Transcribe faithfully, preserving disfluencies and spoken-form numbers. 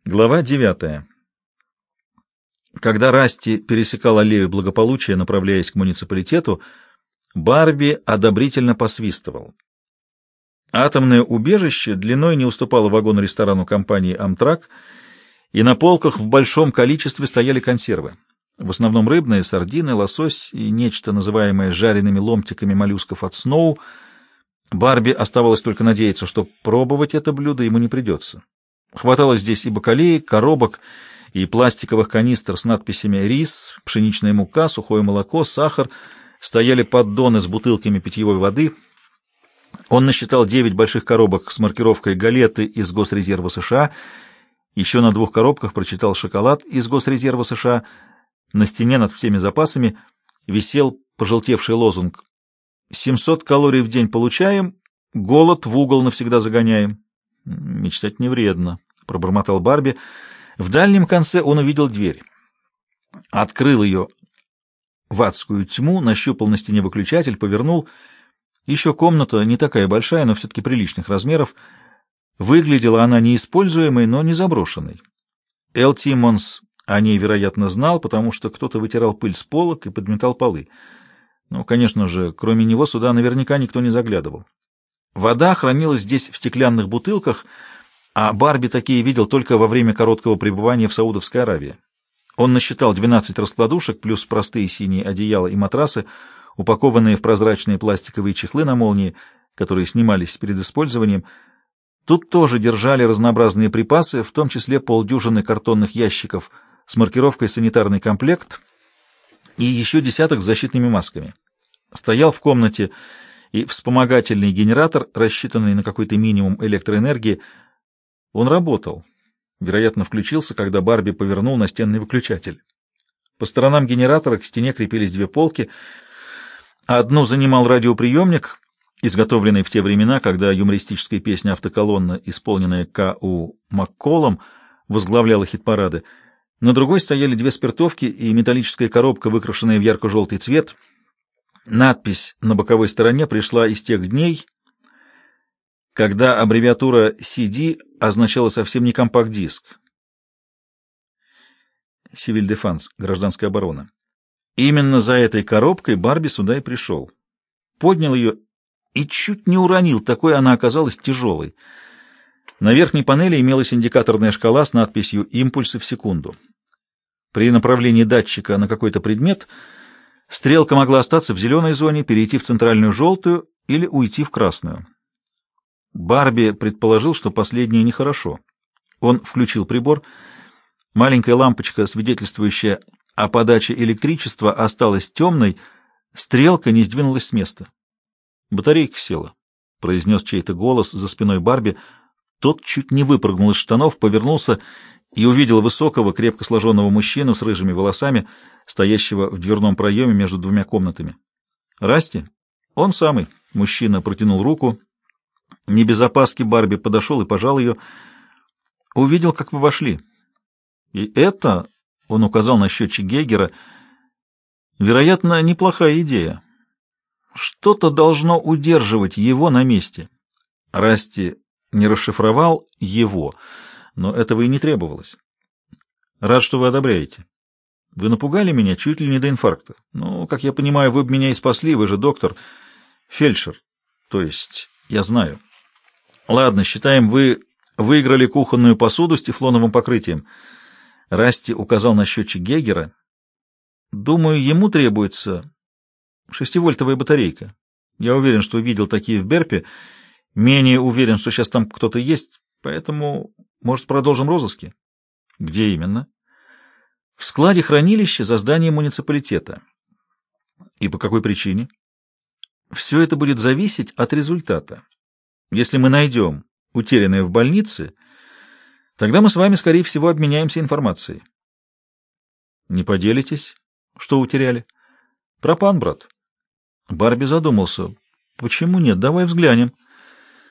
Глава девятая. Когда Расти пересекал аллею благополучия, направляясь к муниципалитету, Барби одобрительно посвистывал. Атомное убежище длиной не уступало вагону-ресторану компании «Амтрак», и на полках в большом количестве стояли консервы. В основном рыбные, сардины, лосось и нечто, называемое жареными ломтиками моллюсков от Сноу. Барби оставалось только надеяться, что пробовать это блюдо ему не придется. Хватало здесь и бакалеи, коробок, и пластиковых канистр с надписями «Рис», «Пшеничная мука», «Сухое молоко», «Сахар». Стояли поддоны с бутылками питьевой воды. Он насчитал девять больших коробок с маркировкой «Галеты» из Госрезерва США. Еще на двух коробках прочитал «Шоколад» из Госрезерва США. На стене над всеми запасами висел пожелтевший лозунг: семьсот калорий в день получаем, голод в угол навсегда загоняем. Мечтать не вредно, — пробормотал Барби. В дальнем конце он увидел дверь. Открыл ее в адскую тьму, нащупал на стене выключатель, повернул. Еще комната, не такая большая, но все-таки приличных размеров. Выглядела она неиспользуемой, но не заброшенной. Эл Тиммонс о ней, вероятно, знал, потому что кто-то вытирал пыль с полок и подметал полы. Но, конечно же, кроме него сюда наверняка никто не заглядывал. Вода хранилась здесь в стеклянных бутылках, а Барби такие видел только во время короткого пребывания в Саудовской Аравии. Он насчитал двенадцать раскладушек, плюс простые синие одеяла и матрасы, упакованные в прозрачные пластиковые чехлы на молнии, которые снимались перед использованием. Тут тоже держали разнообразные припасы, в том числе полдюжины картонных ящиков с маркировкой «Санитарный комплект» и еще десяток с защитными масками. Стоял в комнате и вспомогательный генератор, рассчитанный на какой-то минимум электроэнергии. Он работал. Вероятно, включился, когда Барби повернул настенный выключатель. По сторонам генератора к стене крепились две полки. Одну занимал радиоприемник, изготовленный в те времена, когда юмористическая песня «Автоколонна», исполненная К У Макколом, возглавляла хит-парады. На другой стояли две спиртовки и металлическая коробка, выкрашенная в ярко-желтый цвет. Надпись на боковой стороне пришла из тех дней, когда аббревиатура си ди означала совсем не компакт-диск. Civil Defense, гражданская оборона. Именно за этой коробкой Барби сюда и пришел. Поднял ее и чуть не уронил, такой она оказалась тяжелой. На верхней панели имелась индикаторная шкала с надписью «Импульсы в секунду». При направлении датчика на какой-то предмет стрелка могла остаться в зеленой зоне, перейти в центральную желтую или уйти в красную. Барби предположил, что последнее нехорошо. Он включил прибор. Маленькая лампочка, свидетельствующая о подаче электричества, осталась темной, стрелка не сдвинулась с места. «Батарейка села», — произнес чей-то голос за спиной Барби. Тот чуть не выпрыгнул из штанов, повернулся и увидел высокого, крепко сложенного мужчину с рыжими волосами, стоящего в дверном проеме между двумя комнатами. «Расти?» «Он самый». Мужчина протянул руку. Не без опаски Барби подошел и пожал ее. «Увидел, как вы вошли. И это, — он указал на счетчик Гейгера, — вероятно, неплохая идея. Что-то должно удерживать его на месте». Расти не расшифровал его, но этого и не требовалось. «Рад, что вы одобряете. Вы напугали меня чуть ли не до инфаркта. Ну, как я понимаю, вы бы меня и спасли, вы же доктор. Фельдшер. То есть, я знаю. Ладно, считаем, вы выиграли кухонную посуду с тефлоновым покрытием». Расти указал на счетчик Гейгера. «Думаю, ему требуется шестивольтовая батарейка. Я уверен, что видел такие в Берпе. Менее уверен, что сейчас там кто-то есть, поэтому, может, продолжим розыски?» «Где именно?» «В складе хранилища за зданием муниципалитета». «И по какой причине?» «Все это будет зависеть от результата. Если мы найдем утерянное в больнице, тогда мы с вами, скорее всего, обменяемся информацией». «Не поделитесь, что утеряли?» «Пропан, брат». Барби задумался. «Почему нет? Давай взглянем».